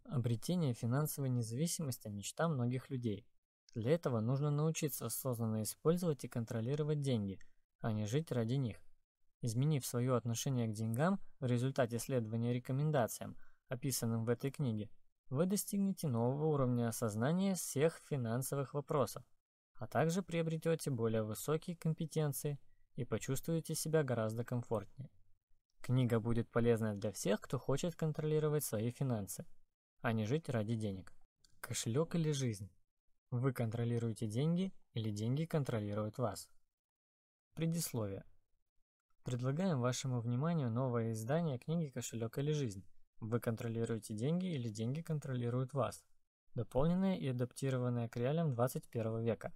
Обретение финансовой независимости – мечта многих людей. Для этого нужно научиться осознанно использовать и контролировать деньги, а не жить ради них. Изменив свое отношение к деньгам в результате следования рекомендациям, описанным в этой книге, вы достигнете нового уровня осознания всех финансовых вопросов, а также приобретете более высокие компетенции и почувствуете себя гораздо комфортнее. Книга будет полезна для всех, кто хочет контролировать свои финансы, а не жить ради денег. Кошелек или жизнь? Вы контролируете деньги или деньги контролируют вас? Предисловие. Предлагаем вашему вниманию новое издание книги «Кошелек или жизнь. Вы контролируете деньги или деньги контролируют вас», дополненное и адаптированное к реалиям 21 века.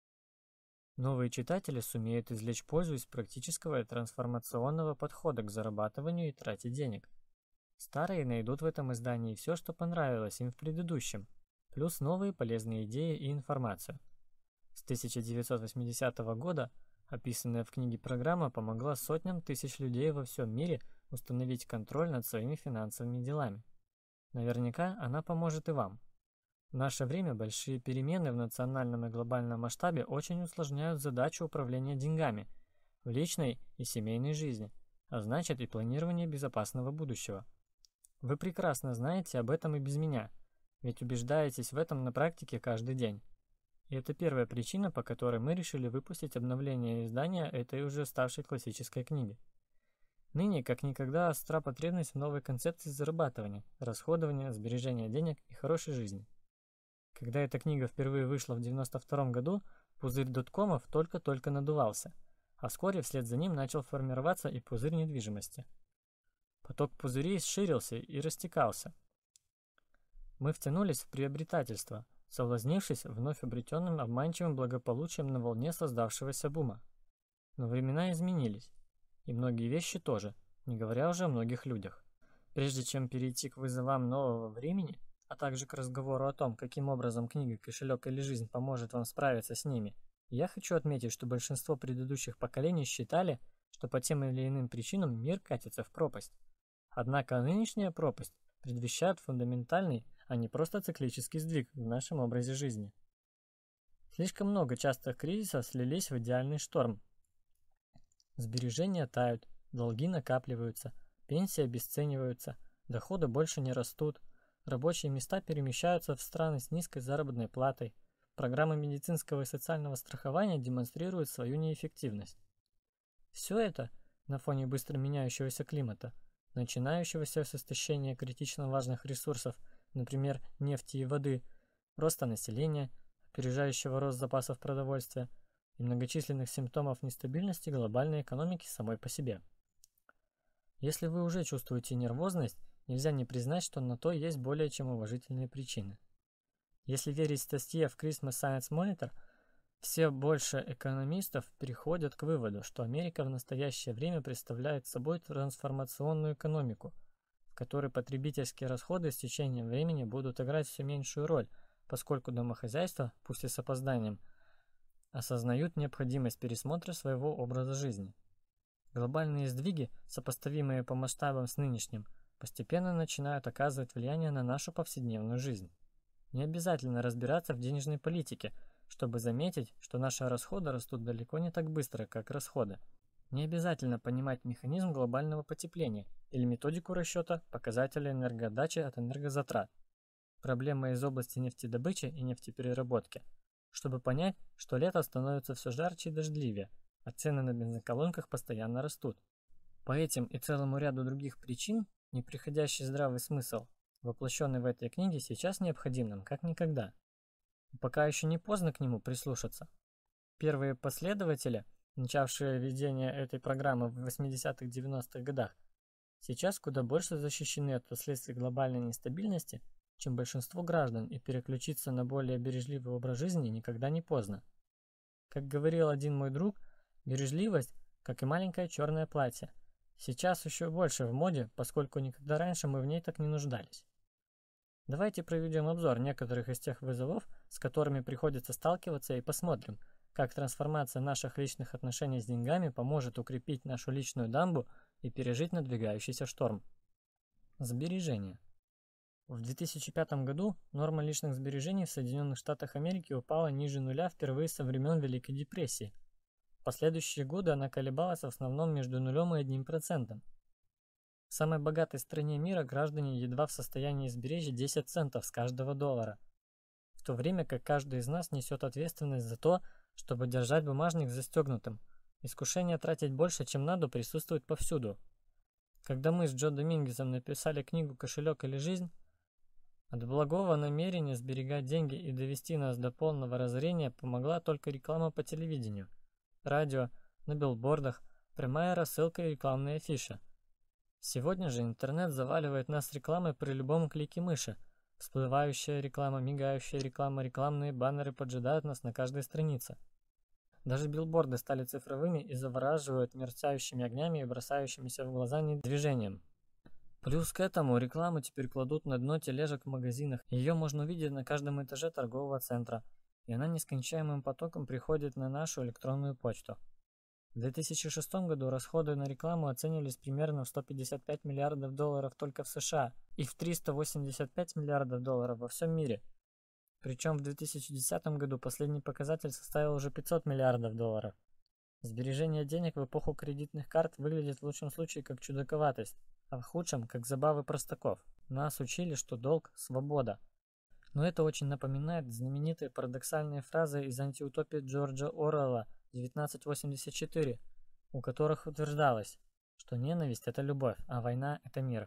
Новые читатели сумеют извлечь пользу из практического и трансформационного подхода к зарабатыванию и трате денег. Старые найдут в этом издании все, что понравилось им в предыдущем, плюс новые полезные идеи и информацию. С 1980 года описанная в книге программа помогла сотням тысяч людей во всем мире установить контроль над своими финансовыми делами. Наверняка она поможет и вам. В наше время большие перемены в национальном и глобальном масштабе очень усложняют задачу управления деньгами в личной и семейной жизни, а значит и планирование безопасного будущего. Вы прекрасно знаете об этом и без меня, ведь убеждаетесь в этом на практике каждый день. И это первая причина, по которой мы решили выпустить обновление издания этой уже ставшей классической книги. Ныне, как никогда, остра потребность в новой концепции зарабатывания, расходования, сбережения денег и хорошей жизни. Когда эта книга впервые вышла в 1992 году, пузырь доткомов только-только надувался, а вскоре вслед за ним начал формироваться и пузырь недвижимости. Поток пузырей ширился и растекался. Мы втянулись в приобретательство, соблазнившись вновь обретенным обманчивым благополучием на волне создавшегося бума. Но времена изменились, и многие вещи тоже, не говоря уже о многих людях. Прежде чем перейти к вызовам нового времени, а также к разговору о том, каким образом книга «Кошелек или жизнь» поможет вам справиться с ними, я хочу отметить, что большинство предыдущих поколений считали, что по тем или иным причинам мир катится в пропасть. Однако нынешняя пропасть предвещает фундаментальный, а не просто циклический сдвиг в нашем образе жизни. Слишком много частых кризисов слились в идеальный шторм. Сбережения тают, долги накапливаются, пенсии обесцениваются, доходы больше не растут, рабочие места перемещаются в страны с низкой заработной платой, программы медицинского и социального страхования демонстрируют свою неэффективность. Все это на фоне быстро меняющегося климата, начинающегося с истощения критично важных ресурсов, например, нефти и воды, роста населения, опережающего рост запасов продовольствия и многочисленных симптомов нестабильности глобальной экономики самой по себе. Если вы уже чувствуете нервозность, нельзя не признать, что на то есть более чем уважительные причины. Если верить статье в Christmas Science Monitor, все больше экономистов переходят к выводу, что Америка в настоящее время представляет собой трансформационную экономику, в которой потребительские расходы с течением времени будут играть все меньшую роль, поскольку домохозяйства, пусть и с опозданием, осознают необходимость пересмотра своего образа жизни. Глобальные сдвиги, сопоставимые по масштабам с нынешним, постепенно начинают оказывать влияние на нашу повседневную жизнь. Не обязательно разбираться в денежной политике, чтобы заметить, что наши расходы растут далеко не так быстро, как расходы. Не обязательно понимать механизм глобального потепления или методику расчета показателя энергоотдачи от энергозатрат. Проблема из области нефтедобычи и нефтепереработки, чтобы понять, что лето становится все жарче и дождливее, а цены на бензоколонках постоянно растут. По этим и целому ряду других причин неприходящий здравый смысл, воплощенный в этой книге, сейчас необходим нам как никогда. И пока еще не поздно к нему прислушаться. Первые последователи, начавшие ведение этой программы в 80-х-90-х годах, сейчас куда больше защищены от последствий глобальной нестабильности, чем большинство граждан, и переключиться на более бережливый образ жизни никогда не поздно. Как говорил один мой друг, бережливость, как и маленькое черное платье, сейчас еще больше в моде, поскольку никогда раньше мы в ней так не нуждались. Давайте проведем обзор некоторых из тех вызовов, с которыми приходится сталкиваться, и посмотрим, как трансформация наших личных отношений с деньгами поможет укрепить нашу личную дамбу и пережить надвигающийся шторм. Сбережения. В 2005 году норма личных сбережений в Соединенных Штатах Америки упала ниже нуля впервые со времен Великой депрессии. В последующие годы она колебалась в основном между нулем и 1%. В самой богатой стране мира граждане едва в состоянии сберечь 10 центов с каждого доллара, в то время как каждый из нас несет ответственность за то, чтобы держать бумажник застегнутым. Искушение тратить больше, чем надо, присутствует повсюду. Когда мы с Джо Домингесом написали книгу «Кошелек или жизнь», от благого намерения сберегать деньги и довести нас до полного разорения помогла только реклама по телевидению, радио, на билбордах, прямая рассылка и рекламные афиши. Сегодня же интернет заваливает нас рекламой при любом клике мыши. Всплывающая реклама, мигающая реклама, рекламные баннеры поджидают нас на каждой странице. Даже билборды стали цифровыми и завораживают мерцающими огнями и бросающимися в глаза движением. Плюс к этому рекламу теперь кладут на дно тележек в магазинах. Ее можно увидеть на каждом этаже торгового центра, и она нескончаемым потоком приходит на нашу электронную почту. В 2006 году расходы на рекламу оценивались примерно в 155 миллиардов долларов только в США и в 385 миллиардов долларов во всем мире. Причем в 2010 году последний показатель составил уже 500 миллиардов долларов. Сбережение денег в эпоху кредитных карт выглядит в лучшем случае как чудаковатость, а в худшем как забавы простаков. Нас учили, что долг – свобода. Но это очень напоминает знаменитые парадоксальные фразы из антиутопии Джорджа Оруэлла 1984, у которых утверждалось, что ненависть – это любовь, а война – это мир.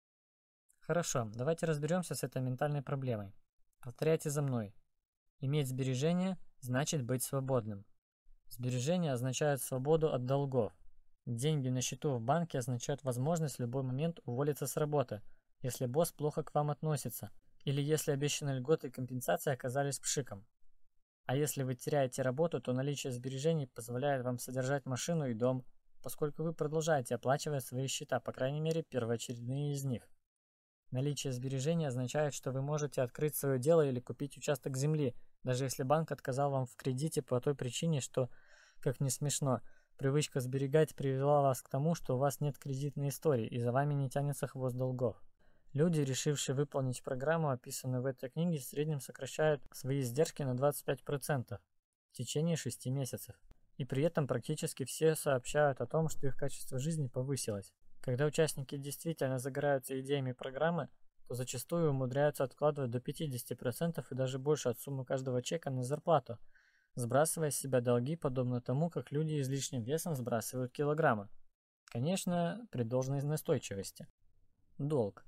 Хорошо, давайте разберемся с этой ментальной проблемой. Повторяйте за мной. Иметь сбережения – значит быть свободным. Сбережения означают свободу от долгов. Деньги на счету в банке означают возможность в любой момент уволиться с работы, если босс плохо к вам относится, или если обещанные льготы и компенсации оказались пшиком. А если вы теряете работу, то наличие сбережений позволяет вам содержать машину и дом, поскольку вы продолжаете оплачивать свои счета, по крайней мере первоочередные из них. Наличие сбережений означает, что вы можете открыть свое дело или купить участок земли, даже если банк отказал вам в кредите по той причине, что, как ни смешно, привычка сберегать привела вас к тому, что у вас нет кредитной истории и за вами не тянется хвост долгов. Люди, решившие выполнить программу, описанную в этой книге, в среднем сокращают свои издержки на 25% в течение 6 месяцев. И при этом практически все сообщают о том, что их качество жизни повысилось. Когда участники действительно загораются идеями программы, то зачастую умудряются откладывать до 50% и даже больше от суммы каждого чека на зарплату, сбрасывая с себя долги, подобно тому, как люди с лишним весом сбрасывают килограммы. Конечно, при должной настойчивости. Долг.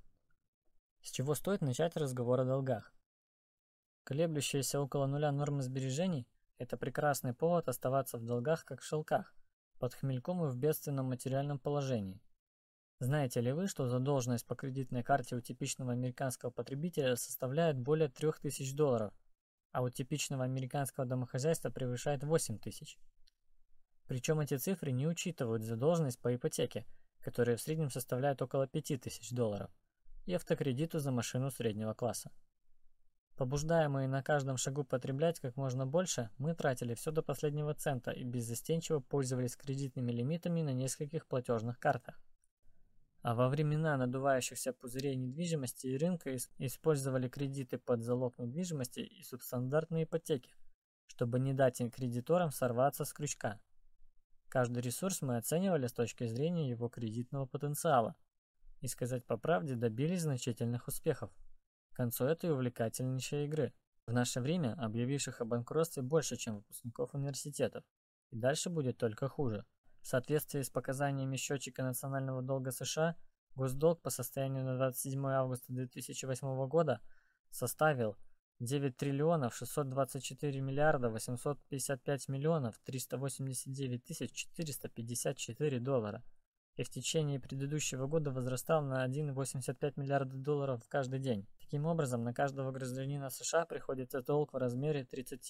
С чего стоит начать разговор о долгах? Колеблющиеся около нуля нормы сбережений – это прекрасный повод оставаться в долгах, как в шелках, под хмельком и в бедственном материальном положении. Знаете ли вы, что задолженность по кредитной карте у типичного американского потребителя составляет более $3000, а у типичного американского домохозяйства превышает 8000? Причем эти цифры не учитывают задолженность по ипотеке, которая в среднем составляет около $5000, и автокредиту за машину среднего класса. Побуждаемые на каждом шагу потреблять как можно больше, мы тратили все до последнего цента и беззастенчиво пользовались кредитными лимитами на нескольких платежных картах. А во времена надувающихся пузырей недвижимости и рынка использовали кредиты под залог недвижимости и субстандартные ипотеки, чтобы не дать кредиторам сорваться с крючка. Каждый ресурс мы оценивали с точки зрения его кредитного потенциала и, сказать по правде, добились значительных успехов к концу этой увлекательнейшей игры. В наше время объявивших о банкротстве больше, чем выпускников университетов, и дальше будет только хуже. В соответствии с показаниями счетчика национального долга США, госдолг по состоянию на 27 августа 2008 года составил 9 триллионов 624 миллиарда 855 миллионов 389 тысяч 454 доллара и в течение предыдущего года возрастал на 1,85 миллиарда долларов каждый день. Таким образом, на каждого гражданина США приходится долг в размере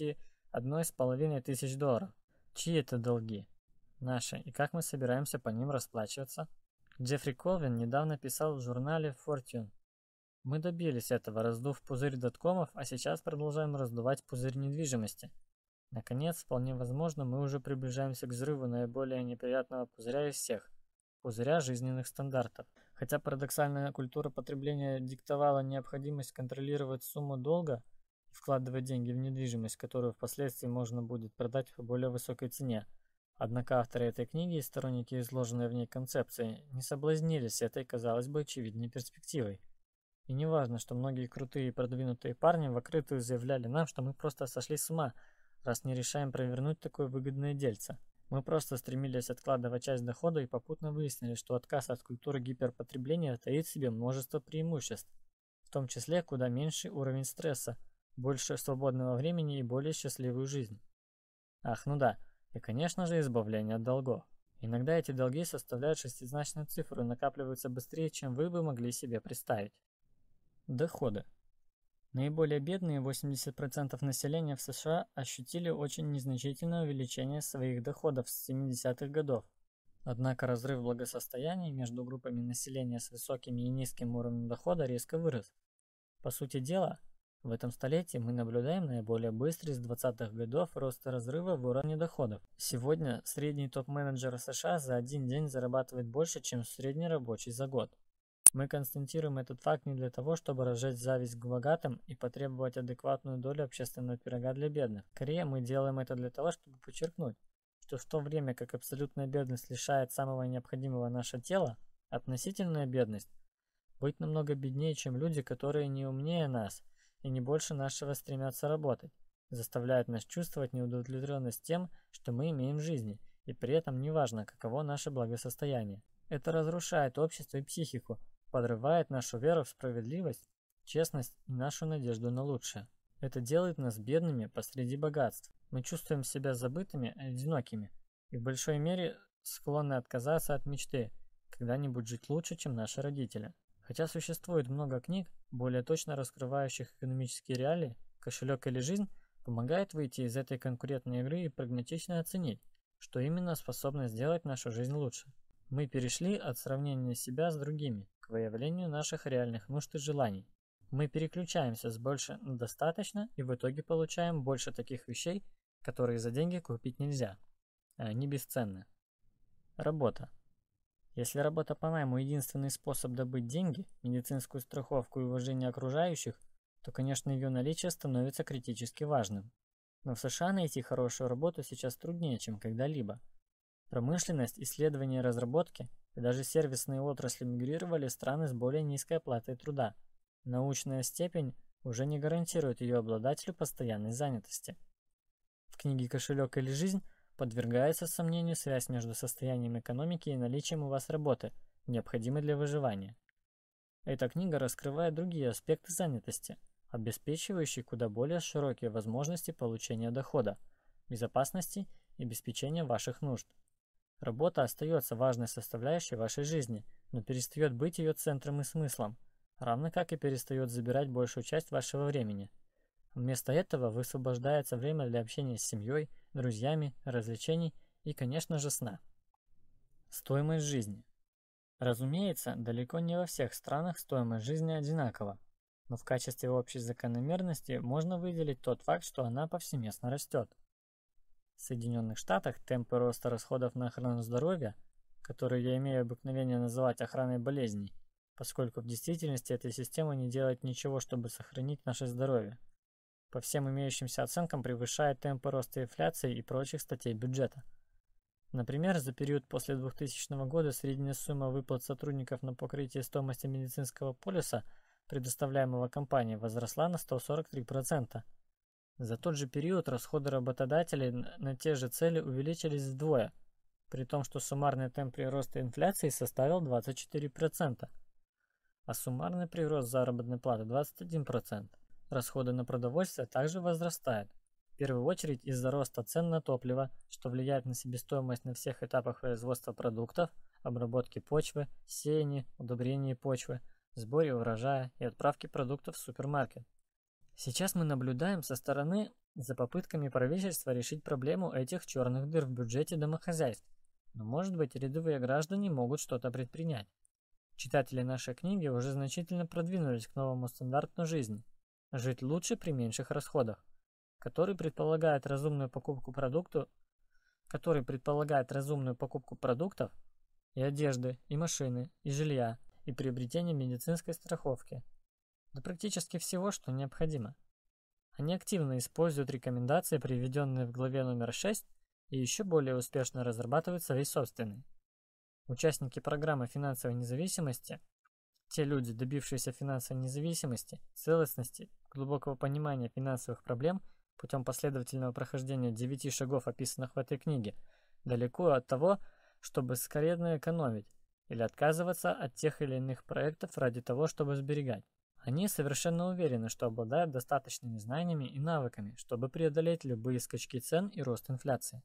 31,5 тысяч долларов. Чьи это долги? Наши. И как мы собираемся по ним расплачиваться? Джеффри Колвин недавно писал в журнале Fortune: «Мы добились этого, раздув пузырь доткомов, а сейчас продолжаем раздувать пузырь недвижимости. Наконец, вполне возможно, мы уже приближаемся к взрыву наиболее неприятного пузыря из всех – пузыря жизненных стандартов». Хотя парадоксальная культура потребления диктовала необходимость контролировать сумму долга и вкладывать деньги в недвижимость, которую впоследствии можно будет продать по более высокой цене. Однако авторы этой книги и сторонники изложенной в ней концепции не соблазнились этой, казалось бы, очевидной перспективой. И не важно, что многие крутые и продвинутые парни в открытую заявляли нам, что мы просто сошли с ума, раз не решаем провернуть такое выгодное дельце. Мы просто стремились откладывать часть дохода и попутно выяснили, что отказ от культуры гиперпотребления таит в себе множество преимуществ, в том числе куда меньший уровень стресса, больше свободного времени и более счастливую жизнь. Ах, ну да, и конечно же избавление от долгов. Иногда эти долги составляют шестизначную цифру и накапливаются быстрее, чем вы бы могли себе представить. Доходы. Наиболее бедные 80% населения в США ощутили очень незначительное увеличение своих доходов с 70-х годов. Однако разрыв благосостояния между группами населения с высоким и низким уровнем дохода резко вырос. По сути дела, в этом столетии мы наблюдаем наиболее быстрый с 20-х годов рост разрыва в уровне доходов. Сегодня средний топ-менеджер США за один день зарабатывает больше, чем средний рабочий за год. Мы констатируем этот факт не для того, чтобы разжечь зависть к богатым и потребовать адекватную долю общественного пирога для бедных. Скорее, мы делаем это для того, чтобы подчеркнуть, что в то время как абсолютная бедность лишает самого необходимого наше тело, относительная бедность быть намного беднее, чем люди, которые не умнее нас и не больше нашего стремятся работать, заставляет нас чувствовать неудовлетворенность тем, что мы имеем в жизни, и при этом неважно, каково наше благосостояние. Это разрушает общество и психику, подрывает нашу веру в справедливость, честность и нашу надежду на лучшее. Это делает нас бедными посреди богатств. Мы чувствуем себя забытыми и одинокими, и в большой мере склонны отказаться от мечты когда-нибудь жить лучше, чем наши родители. Хотя существует много книг, более точно раскрывающих экономические реалии, кошелек или жизнь помогает выйти из этой конкурентной игры и прагматично оценить, что именно способно сделать нашу жизнь лучше. Мы перешли от сравнения себя с другими к выявлению наших реальных нужд и желаний. Мы переключаемся с больше на достаточно и в итоге получаем больше таких вещей, которые за деньги купить нельзя, а они бесценны. Работа. Если работа по найму единственный способ добыть деньги, медицинскую страховку и уважение окружающих, то, конечно, ее наличие становится критически важным. Но в США найти хорошую работу сейчас труднее, чем когда-либо. Промышленность, исследования и разработки и даже сервисные отрасли мигрировали в страны с более низкой оплатой труда. Научная степень уже не гарантирует ее обладателю постоянной занятости. В книге «Кошелек или жизнь» подвергается сомнению связь между состоянием экономики и наличием у вас работы, необходимой для выживания. Эта книга раскрывает другие аспекты занятости, обеспечивающие куда более широкие возможности получения дохода, безопасности и обеспечения ваших нужд. Работа остается важной составляющей вашей жизни, но перестает быть ее центром и смыслом, равно как и перестает забирать большую часть вашего времени. Вместо этого высвобождается время для общения с семьей, друзьями, развлечений и, конечно же, сна. Стоимость жизни. Разумеется, далеко не во всех странах стоимость жизни одинакова, но в качестве общей закономерности можно выделить тот факт, что она повсеместно растет. В Соединенных Штатах темпы роста расходов на охрану здоровья, которые я имею обыкновение называть охраной болезней, поскольку в действительности эта система не делает ничего, чтобы сохранить наше здоровье, по всем имеющимся оценкам превышает темпы роста инфляции и прочих статей бюджета. Например, за период после 2000 года средняя сумма выплат сотрудников на покрытие стоимости медицинского полиса, предоставляемого компанией, возросла на 143%. За тот же период расходы работодателей на те же цели увеличились вдвое, при том, что суммарный темп прироста инфляции составил 24%, а суммарный прирост заработной платы 21%. Расходы на продовольствие также возрастают, в первую очередь из-за роста цен на топливо, что влияет на себестоимость на всех этапах производства продуктов, обработки почвы, сеяния, удобрения почвы, сборе урожая и отправки продуктов в супермаркет. Сейчас мы наблюдаем со стороны за попытками правительства решить проблему этих черных дыр в бюджете домохозяйств, но, может быть, рядовые граждане могут что-то предпринять. Читатели нашей книги уже значительно продвинулись к новому стандарту жизни. Жить лучше при меньших расходах, который предполагает разумную покупку продуктов и одежды, и машины, и жилья, и и приобретения медицинской страховки, да практически всего, что необходимо. Они активно используют рекомендации, приведенные в главе номер 6, и еще более успешно разрабатывают свои собственные. Участники программы финансовой независимости, те люди, добившиеся финансовой независимости, целостности, глубокого понимания финансовых проблем путем последовательного прохождения 9 шагов, описанных в этой книге, далеко от того, чтобы скорее экономить или отказываться от тех или иных проектов ради того, чтобы сберегать. Они совершенно уверены, что обладают достаточными знаниями и навыками, чтобы преодолеть любые скачки цен и рост инфляции.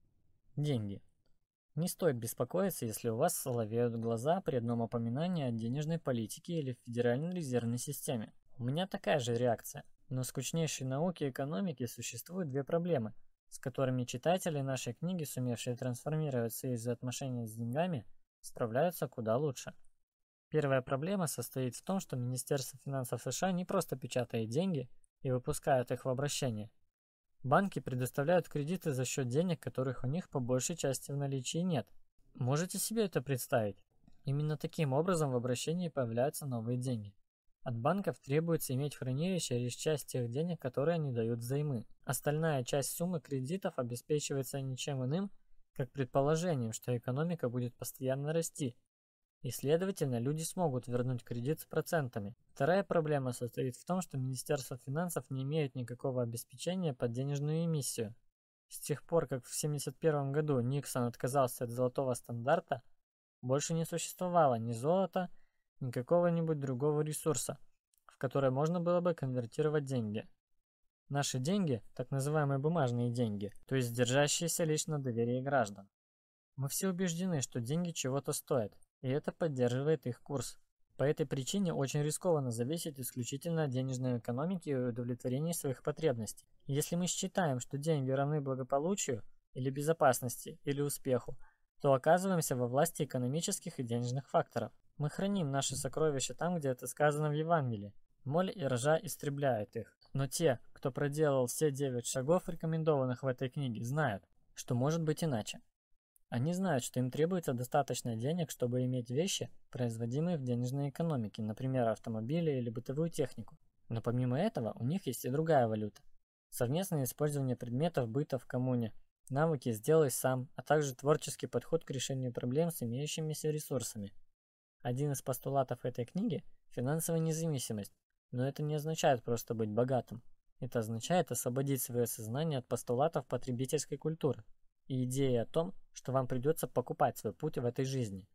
Деньги. Не стоит беспокоиться, если у вас соловеют глаза при одном упоминании о денежной политике или Федеральной резервной системе. У меня такая же реакция. Но в скучнейшей науке экономики существуют две проблемы, с которыми читатели нашей книги, сумевшие трансформировать свои взаимоотношения с деньгами, справляются куда лучше. Первая проблема состоит в том, что Министерство финансов США не просто печатает деньги и выпускает их в обращение. Банки предоставляют кредиты за счет денег, которых у них по большей части в наличии нет. Можете себе это представить? Именно таким образом в обращении появляются новые деньги. От банков требуется иметь в хранилище лишь часть тех денег, которые они дают взаймы. Остальная часть суммы кредитов обеспечивается ничем иным, как предположением, что экономика будет постоянно расти, и, следовательно, люди смогут вернуть кредит с процентами. Вторая проблема состоит в том, что Министерство финансов не имеет никакого обеспечения под денежную эмиссию. С тех пор, как в 1971 году Никсон отказался от золотого стандарта, больше не существовало ни золота, ни какого-нибудь другого ресурса, в который можно было бы конвертировать деньги. Наши деньги, так называемые бумажные деньги, то есть держащиеся лишь на доверии граждан. Мы все убеждены, что деньги чего-то стоят, и это поддерживает их курс. По этой причине очень рискованно зависеть исключительно от денежной экономики и удовлетворения своих потребностей. Если мы считаем, что деньги равны благополучию, или безопасности, или успеху, то оказываемся во власти экономических и денежных факторов. Мы храним наши сокровища там, где это сказано в Евангелии. Моль и ржа истребляют их. Но те, кто проделал все 9 шагов, рекомендованных в этой книге, знают, что может быть иначе. Они знают, что им требуется достаточно денег, чтобы иметь вещи, производимые в денежной экономике, например, автомобили или бытовую технику. Но помимо этого, у них есть и другая валюта. Совместное использование предметов быта в коммуне, навыки «сделай сам», а также творческий подход к решению проблем с имеющимися ресурсами. Один из постулатов этой книги – финансовая независимость, но это не означает просто быть богатым. Это означает освободить свое сознание от постулатов потребительской культуры и идеи о том, что вам придется покупать свой путь в этой жизни.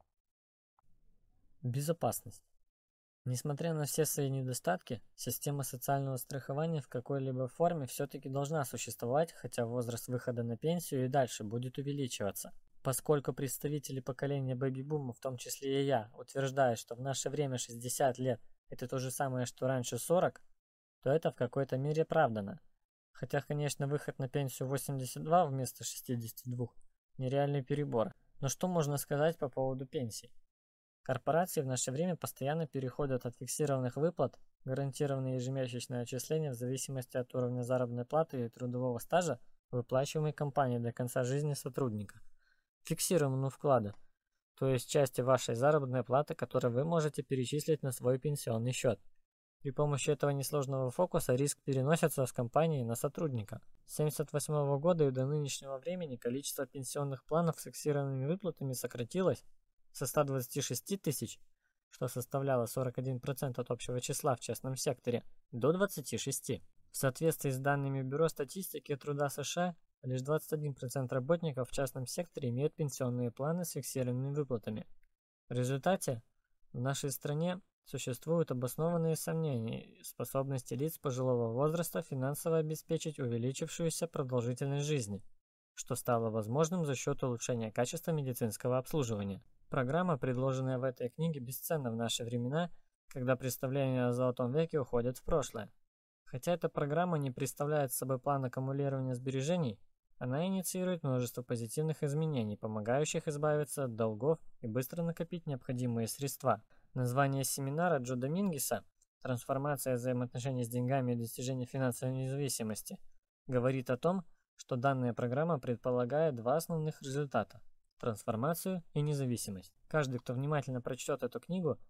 Безопасность. Несмотря на все свои недостатки, система социального страхования в какой-либо форме все-таки должна существовать, хотя возраст выхода на пенсию и дальше будет увеличиваться. Поскольку представители поколения бэби-бума, в том числе и я, утверждают, что в наше время 60 лет – это то же самое, что раньше 40, то это в какой-то мере оправдано. Хотя, конечно, выход на пенсию 82 вместо 62 – нереальный перебор. Но что можно сказать по поводу пенсий? Корпорации в наше время постоянно переходят от фиксированных выплат, гарантированные ежемесячные отчисления в зависимости от уровня заработной платы и трудового стажа, выплачиваемой компанией до конца жизни сотрудника, к фиксированному вкладу, то есть части вашей заработной платы, которую вы можете перечислить на свой пенсионный счет. При помощи этого несложного фокуса риск переносится с компании на сотрудника. С 1978 года и до нынешнего времени количество пенсионных планов с фиксированными выплатами сократилось со 126 тысяч, что составляло 41% от общего числа в частном секторе, до 26. В соответствии с данными Бюро статистики труда США, лишь 21% работников в частном секторе имеют пенсионные планы с фиксированными выплатами. В результате в нашей стране существуют обоснованные сомнения в способности лиц пожилого возраста финансово обеспечить увеличившуюся продолжительность жизни, что стало возможным за счет улучшения качества медицинского обслуживания. Программа, предложенная в этой книге, бесценна в наши времена, когда представления о Золотом веке уходят в прошлое. Хотя эта программа не представляет собой план аккумулирования сбережений, она инициирует множество позитивных изменений, помогающих избавиться от долгов и быстро накопить необходимые средства. Название семинара Джо Домингеса «Трансформация взаимоотношений с деньгами и достижение финансовой независимости» говорит о том, что данная программа предполагает два основных результата – трансформацию и независимость. Каждый, кто внимательно прочтет эту книгу,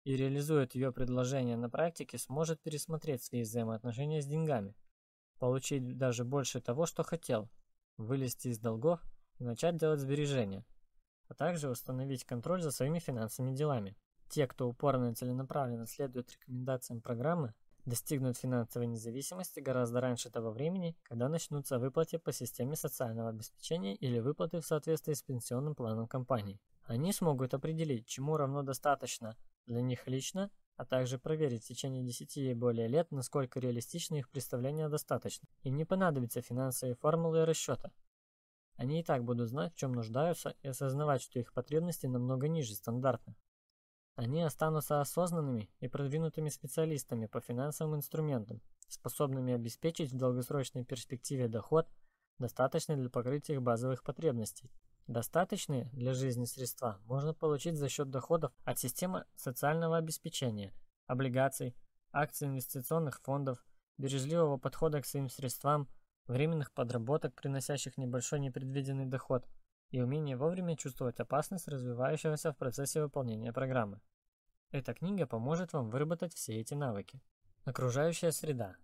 и реализует ее предложение на практике, сможет пересмотреть свои взаимоотношения с деньгами, получить даже больше того, что хотел, вылезти из долгов и начать делать сбережения, а также установить контроль за своими финансовыми делами. Те, кто упорно и целенаправленно следует рекомендациям программы, достигнут финансовой независимости гораздо раньше того времени, когда начнутся выплаты по системе социального обеспечения или выплаты в соответствии с пенсионным планом компании. Они смогут определить, чему равно достаточно для них лично, а также проверить в течение 10 и более лет, насколько реалистичны их представления достаточно. Им не понадобятся финансовые формулы и расчета. Они и так будут знать, в чем нуждаются, и осознавать, что их потребности намного ниже стандартных. Они останутся осознанными и продвинутыми специалистами по финансовым инструментам, способными обеспечить в долгосрочной перспективе доход, достаточный для покрытия их базовых потребностей. Достаточные для жизни средства можно получить за счет доходов от системы социального обеспечения, облигаций, акций инвестиционных фондов, бережливого подхода к своим средствам, временных подработок, приносящих небольшой непредвиденный доход, и умение вовремя чувствовать опасность развивающегося в процессе выполнения программы. Эта книга поможет вам выработать все эти навыки. Окружающая среда.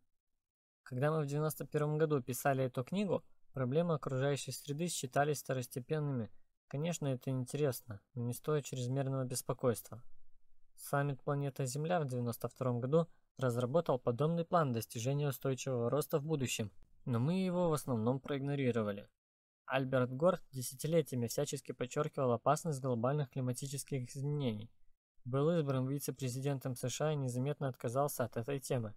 Когда мы в 1991 году писали эту книгу, проблемы окружающей среды считались второстепенными. Конечно, это интересно, но не стоит чрезмерного беспокойства. Саммит «Планета Земля» в 1992 году разработал подобный план достижения устойчивого роста в будущем, но мы его в основном проигнорировали. Альберт Гор десятилетиями всячески подчеркивал опасность глобальных климатических изменений. Был избран вице-президентом США и незаметно отказался от этой темы.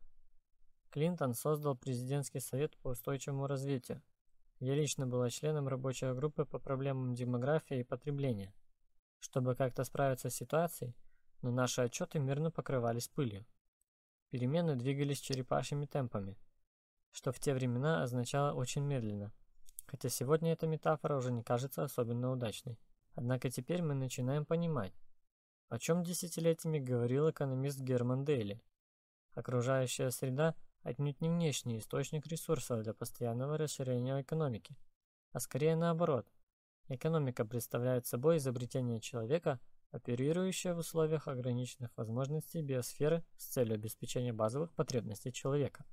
Клинтон создал президентский совет по устойчивому развитию. Я лично была членом рабочей группы по проблемам демографии и потребления, чтобы как-то справиться с ситуацией, но наши отчеты мирно покрывались пылью. Перемены двигались черепашьими темпами, что в те времена означало очень медленно, хотя сегодня эта метафора уже не кажется особенно удачной. Однако теперь мы начинаем понимать, о чем десятилетиями говорил экономист Герман Дейли. Окружающая среда отнюдь не внешний источник ресурсов для постоянного расширения экономики, а скорее наоборот. Экономика представляет собой изобретение человека, оперирующее в условиях ограниченных возможностей биосферы с целью обеспечения базовых потребностей человека.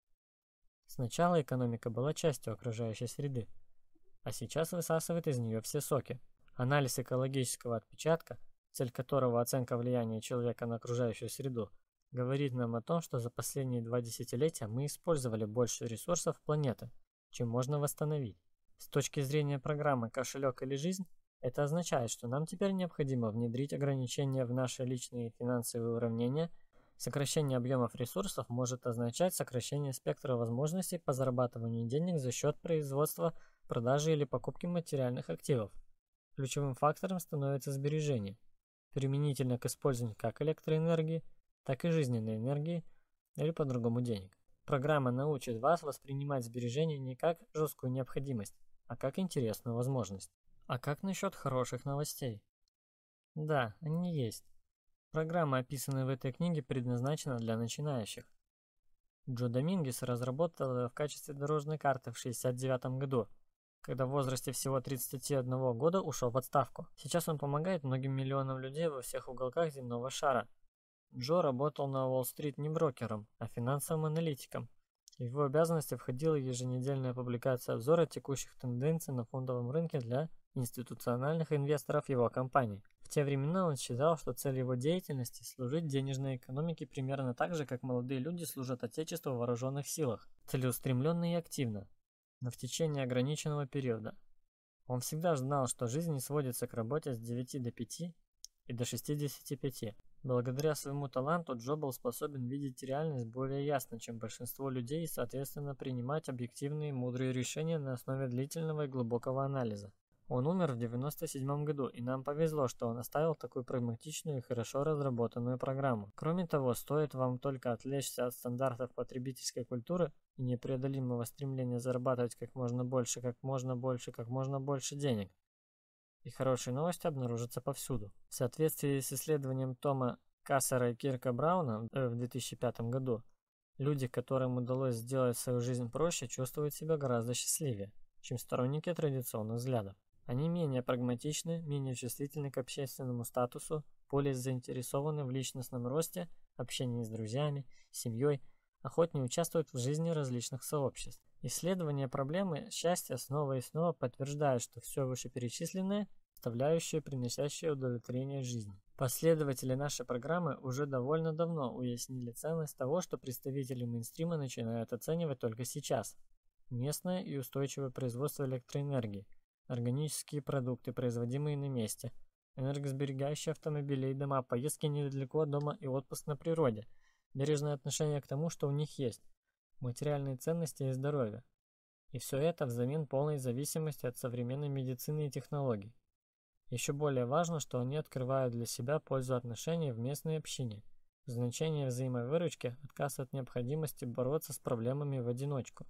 Сначала экономика была частью окружающей среды, а сейчас высасывает из нее все соки. Анализ экологического отпечатка, цель которого оценка влияния человека на окружающую среду, говорит нам о том, что за последние 2 десятилетия мы использовали больше ресурсов планеты, чем можно восстановить. С точки зрения программы «Кошелек или жизнь», это означает, что нам теперь необходимо внедрить ограничения в наши личные финансовые уравнения. Сокращение объемов ресурсов может означать сокращение спектра возможностей по зарабатыванию денег за счет производства, продажи или покупки материальных активов. Ключевым фактором становится сбережение, применительно к использованию как электроэнергии, так и жизненной энергии или по-другому денег. Программа научит вас воспринимать сбережения не как жесткую необходимость, а как интересную возможность. А как насчет хороших новостей? Да, они есть. Программа, описанная в этой книге, предназначена для начинающих. Джо Домингес разработал ее в качестве дорожной карты в 1969 году, когда в возрасте всего 31 года ушел в отставку. Сейчас он помогает многим миллионам людей во всех уголках земного шара. Джо работал на Уолл-стрит не брокером, а финансовым аналитиком. В его обязанности входила еженедельная публикация обзора текущих тенденций на фондовом рынке для институциональных инвесторов его компании. В те времена он считал, что цель его деятельности – служить денежной экономике примерно так же, как молодые люди служат Отечеству в вооруженных силах, целеустремленно и активно, но в течение ограниченного периода. Он всегда знал, что жизнь не сводится к работе с 9 до 5 и до 65. Благодаря своему таланту Джо был способен видеть реальность более ясно, чем большинство людей, и, соответственно, принимать объективные и мудрые решения на основе длительного и глубокого анализа. Он умер в 1997 году, и нам повезло, что он оставил такую прагматичную и хорошо разработанную программу. Кроме того, стоит вам только отвлечься от стандартов потребительской культуры и непреодолимого стремления зарабатывать как можно больше денег, и хорошие новости обнаружатся повсюду. В соответствии с исследованием Тома Кассера и Кирка Брауна в 2005 году, люди, которым удалось сделать свою жизнь проще, чувствуют себя гораздо счастливее, чем сторонники традиционных взглядов. Они менее прагматичны, менее чувствительны к общественному статусу, более заинтересованы в личностном росте, общении с друзьями, семьей, охотнее участвуют в жизни различных сообществ. Исследования проблемы счастья снова и снова подтверждают, что все вышеперечисленное – составляющие, приносящие удовлетворение жизни. Последователи нашей программы уже довольно давно уяснили ценность того, что представители мейнстрима начинают оценивать только сейчас. Местное и устойчивое производство электроэнергии, органические продукты, производимые на месте, энергосберегающие автомобили и дома, поездки недалеко от дома и отпуск на природе, бережное отношение к тому, что у них есть, материальные ценности и здоровье. И все это взамен полной зависимости от современной медицины и технологий. Еще более важно, что они открывают для себя пользу отношений в местной общине, значение взаимовыручки, отказ от необходимости бороться с проблемами в одиночку.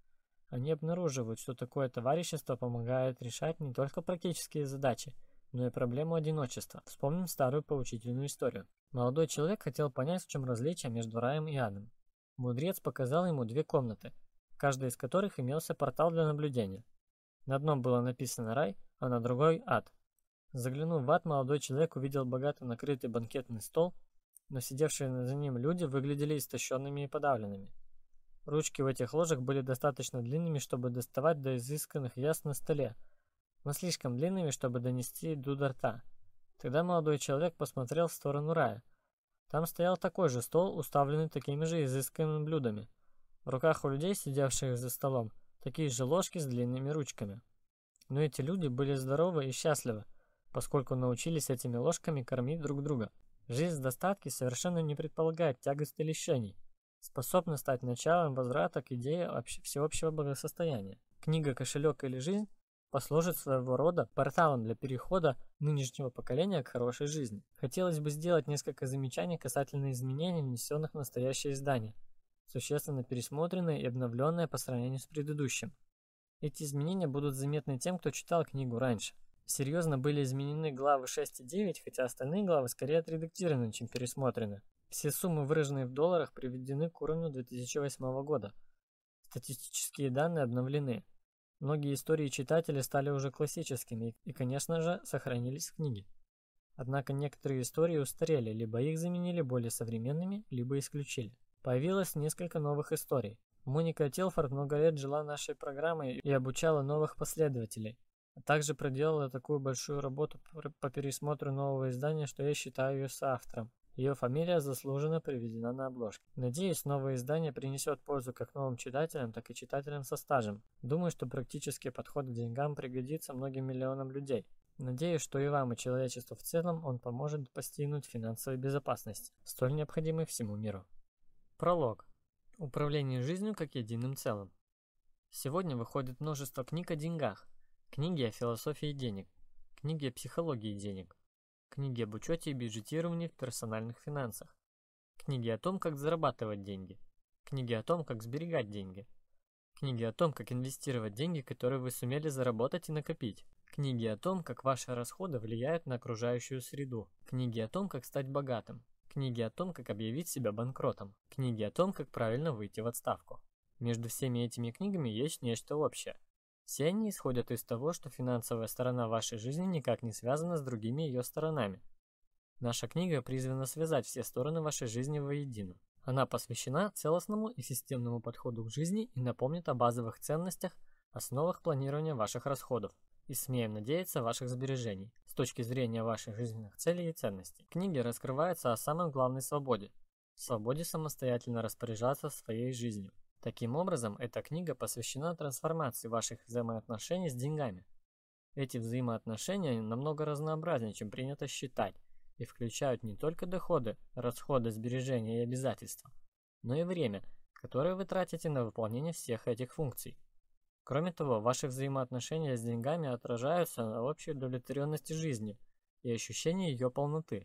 Они обнаруживают, что такое товарищество помогает решать не только практические задачи, но и проблему одиночества. Вспомним старую поучительную историю. Молодой человек хотел понять, в чем различие между раем и адом. Мудрец показал ему две комнаты, в каждой из которых имелся портал для наблюдения. На одном было написано рай, а на другой ад. Заглянув в ад, молодой человек увидел богато накрытый банкетный стол, но сидевшие за ним люди выглядели истощенными и подавленными. Ручки в этих ложах были достаточно длинными, чтобы доставать до изысканных яств на столе, но слишком длинными, чтобы донести до рта. Тогда молодой человек посмотрел в сторону рая. Там стоял такой же стол, уставленный такими же изысканными блюдами. В руках у людей, сидевших за столом, такие же ложки с длинными ручками. Но эти люди были здоровы и счастливы, поскольку научились этими ложками кормить друг друга. Жизнь в достатке совершенно не предполагает тягост и лишений, способна стать началом возврата к идее всеобщего благосостояния. Книга «Кошелек или жизнь» послужит своего рода порталом для перехода нынешнего поколения к хорошей жизни. Хотелось бы сделать несколько замечаний касательно изменений, внесенных в настоящее издание, существенно пересмотренное и обновленное по сравнению с предыдущим. Эти изменения будут заметны тем, кто читал книгу раньше. Серьезно были изменены главы 6 и 9, хотя остальные главы скорее отредактированы, чем пересмотрены. Все суммы, выраженные в долларах, приведены к уровню 2008 года. Статистические данные обновлены. Многие истории читателей стали уже классическими и, конечно же, сохранились в книге. Однако некоторые истории устарели, либо их заменили более современными, либо исключили. Появилось несколько новых историй. Моника Телфорд много лет жила нашей программой и обучала новых последователей, а также проделала такую большую работу по пересмотру нового издания, что я считаю ее соавтором. Ее фамилия заслуженно приведена на обложке. Надеюсь, новое издание принесет пользу как новым читателям, так и читателям со стажем. Думаю, что практический подход к деньгам пригодится многим миллионам людей. Надеюсь, что и вам, и человечеству в целом он поможет постигнуть финансовой безопасности, столь необходимой всему миру. Пролог. Управление жизнью как единым целым. Сегодня выходит множество книг о деньгах. Книги о философии денег, книги о психологии денег, книги об учете и бюджетировании в персональных финансах, книги о том, как зарабатывать деньги, книги о том, как сберегать деньги, книги о том, как инвестировать деньги, которые вы сумели заработать и накопить, книги о том, как ваши расходы влияют на окружающую среду, книги о том, как стать богатым, книги о том, как объявить себя банкротом, книги о том, как правильно выйти в отставку. Между всеми этими книгами есть нечто общее. Все они исходят из того, что финансовая сторона вашей жизни никак не связана с другими ее сторонами. Наша книга призвана связать все стороны вашей жизни воедино. Она посвящена целостному и системному подходу к жизни и напомнит о базовых ценностях, основах планирования ваших расходов и, смеем надеяться, ваших сбережений с точки зрения ваших жизненных целей и ценностей. В книге раскрывается о самой главной свободе – свободе самостоятельно распоряжаться своей жизнью. Таким образом, эта книга посвящена трансформации ваших взаимоотношений с деньгами. Эти взаимоотношения намного разнообразнее, чем принято считать, и включают не только доходы, расходы, сбережения и обязательства, но и время, которое вы тратите на выполнение всех этих функций. Кроме того, ваши взаимоотношения с деньгами отражаются на общей удовлетворенности жизнью и ощущении ее полноты,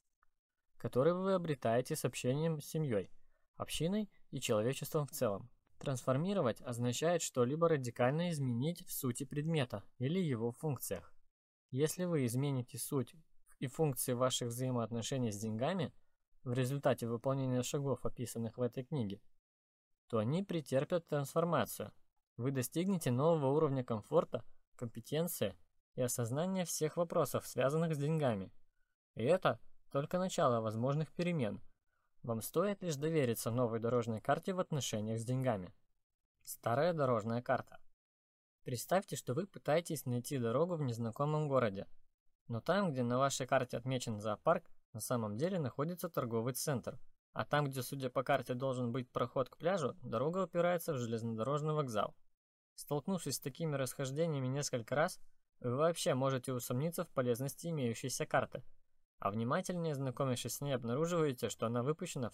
которые вы обретаете с общением с семьей, общиной и человечеством в целом. Трансформировать означает что-либо радикально изменить в сути предмета или его функциях. Если вы измените суть и функции ваших взаимоотношений с деньгами в результате выполнения шагов, описанных в этой книге, то они претерпят трансформацию. Вы достигнете нового уровня комфорта, компетенции и осознания всех вопросов, связанных с деньгами. И это только начало возможных перемен. Вам стоит лишь довериться новой дорожной карте в отношениях с деньгами. Старая дорожная карта. Представьте, что вы пытаетесь найти дорогу в незнакомом городе, но там, где на вашей карте отмечен зоопарк, на самом деле находится торговый центр, а там, где, судя по карте, должен быть проход к пляжу, дорога упирается в железнодорожный вокзал. Столкнувшись с такими расхождениями несколько раз, вы вообще можете усомниться в полезности имеющейся карты, а внимательнее знакомившись с ней, обнаруживаете, что она выпущена в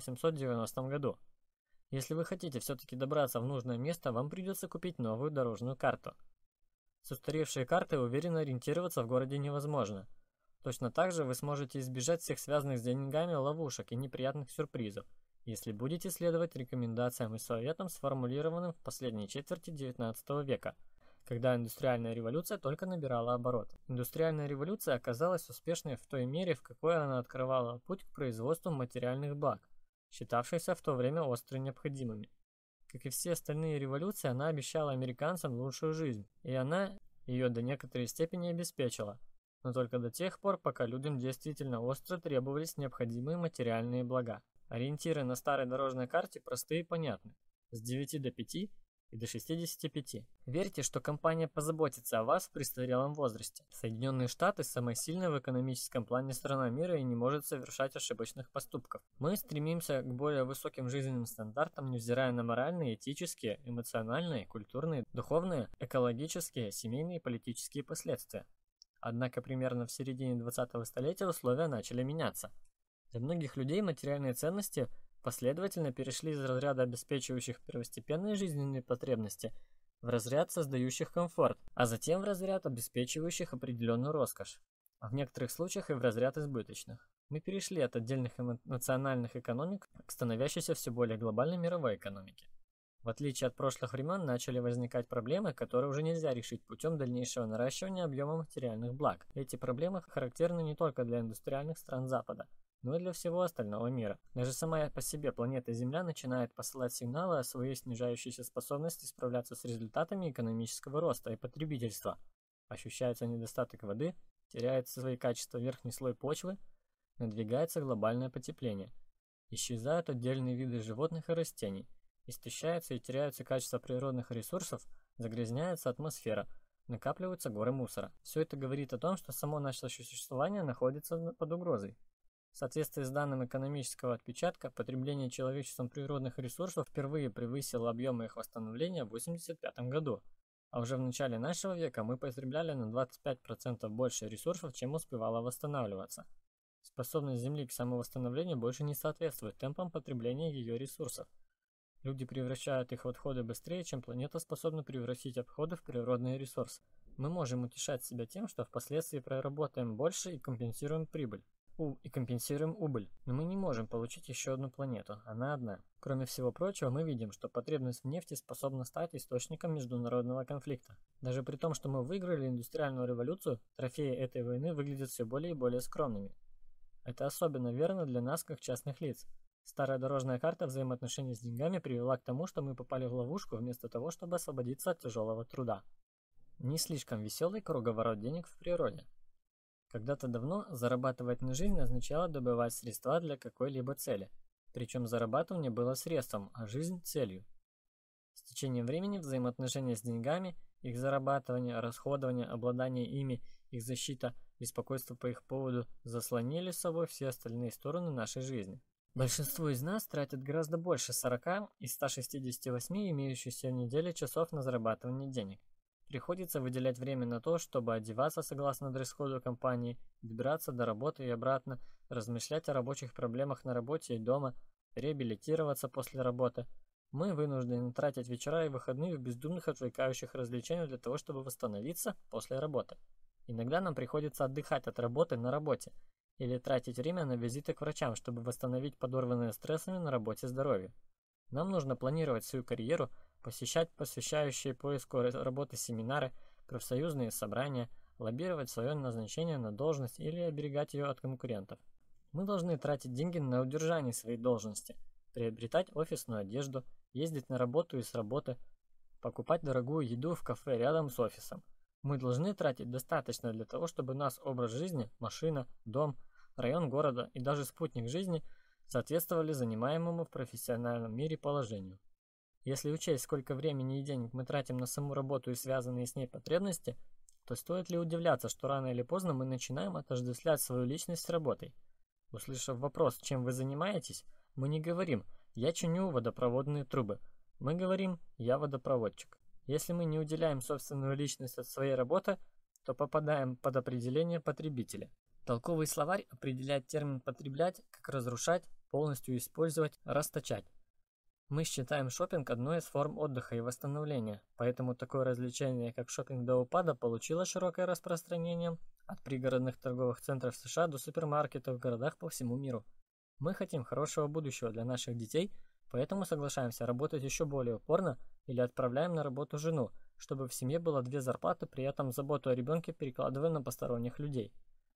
1890 году. Если вы хотите все-таки добраться в нужное место, вам придется купить новую дорожную карту. С устаревшей картой уверенно ориентироваться в городе невозможно. Точно так же вы сможете избежать всех связанных с деньгами ловушек и неприятных сюрпризов, если будете следовать рекомендациям и советам, сформулированным в последней четверти XIX века, когда индустриальная революция только набирала обороты. Индустриальная революция оказалась успешной в той мере, в какой она открывала путь к производству материальных благ, считавшихся в то время остро необходимыми. Как и все остальные революции, она обещала американцам лучшую жизнь, и она ее до некоторой степени обеспечила, но только до тех пор, пока людям действительно остро требовались необходимые материальные блага. Ориентиры на старой дорожной карте простые и понятны, с 9 до 5 и до 65. Верьте, что компания позаботится о вас в престарелом возрасте. Соединенные Штаты – самая сильная в экономическом плане страна мира и не может совершать ошибочных поступков. Мы стремимся к более высоким жизненным стандартам, невзирая на моральные, этические, эмоциональные, культурные, духовные, экологические, семейные и политические последствия. Однако примерно в середине 20-го столетия условия начали меняться. Для многих людей материальные ценности последовательно перешли из разряда обеспечивающих первостепенные жизненные потребности в разряд создающих комфорт, а затем в разряд обеспечивающих определенную роскошь, а в некоторых случаях и в разряд избыточных. Мы перешли от отдельных национальных экономик к становящейся все более глобальной мировой экономике. В отличие от прошлых времен, начали возникать проблемы, которые уже нельзя решить путем дальнейшего наращивания объема материальных благ. Эти проблемы характерны не только для индустриальных стран Запада, но и для всего остального мира. Даже сама по себе планета Земля начинает посылать сигналы о своей снижающейся способности справляться с результатами экономического роста и потребительства. Ощущается недостаток воды, теряется свои качества верхний слой почвы, надвигается глобальное потепление. Исчезают отдельные виды животных и растений, истощаются и теряются качества природных ресурсов, загрязняется атмосфера, накапливаются горы мусора. Все это говорит о том, что само наше существование находится под угрозой. В соответствии с данным экономического отпечатка, потребление человечеством природных ресурсов впервые превысило объемы их восстановления в 1985 году, а уже в начале нашего века мы потребляли на 25% больше ресурсов, чем успевало восстанавливаться. Способность Земли к самовосстановлению больше не соответствует темпам потребления ее ресурсов. Люди превращают их в отходы быстрее, чем планета способна превратить отходы в природные ресурсы. Мы можем утешать себя тем, что впоследствии проработаем больше и компенсируем убыль, но мы не можем получить еще одну планету, она одна. Кроме всего прочего, мы видим, что потребность в нефти способна стать источником международного конфликта. Даже при том, что мы выиграли индустриальную революцию, трофеи этой войны выглядят все более и более скромными. Это особенно верно для нас, как частных лиц. Старая дорожная карта взаимоотношений с деньгами привела к тому, что мы попали в ловушку вместо того, чтобы освободиться от тяжелого труда. Не слишком веселый круговорот денег в природе. Когда-то давно зарабатывать на жизнь означало добывать средства для какой-либо цели, причем зарабатывание было средством, а жизнь – целью. С течением времени взаимоотношения с деньгами, их зарабатывание, расходование, обладание ими, их защита, беспокойство по их поводу заслонили с собой все остальные стороны нашей жизни. Большинство из нас тратят гораздо больше 40 из 168 имеющихся в неделе часов на зарабатывание денег. Приходится выделять время на то, чтобы одеваться согласно дресс-коду компании, добираться до работы и обратно, размышлять о рабочих проблемах на работе и дома, реабилитироваться после работы. Мы вынуждены тратить вечера и выходные в бездумных отвлекающих развлечениях для того, чтобы восстановиться после работы. Иногда нам приходится отдыхать от работы на работе или тратить время на визиты к врачам, чтобы восстановить подорванное стрессами на работе здоровье. Нам нужно планировать свою карьеру, посещать посвящающие поиску работы семинары, профсоюзные собрания, лоббировать свое назначение на должность или оберегать ее от конкурентов. Мы должны тратить деньги на удержание своей должности, приобретать офисную одежду, ездить на работу и с работы, покупать дорогую еду в кафе рядом с офисом. Мы должны тратить достаточно для того, чтобы наш образ жизни, машина, дом, район города и даже спутник жизни соответствовали занимаемому в профессиональном мире положению. Если учесть, сколько времени и денег мы тратим на саму работу и связанные с ней потребности, то стоит ли удивляться, что рано или поздно мы начинаем отождествлять свою личность с работой? Услышав вопрос, чем вы занимаетесь, мы не говорим «я чиню водопроводные трубы», мы говорим «я водопроводчик». Если мы не уделяем собственную личность от своей работы, то попадаем под определение потребителя. Толковый словарь определяет термин «потреблять» как разрушать, полностью использовать, расточать. Мы считаем шопинг одной из форм отдыха и восстановления, поэтому такое развлечение, как шопинг до упада, получило широкое распространение от пригородных торговых центров США до супермаркетов в городах по всему миру. Мы хотим хорошего будущего для наших детей, поэтому соглашаемся работать еще более упорно или отправляем на работу жену, чтобы в семье было 2 зарплаты, при этом заботу о ребенке перекладываем на посторонних людей.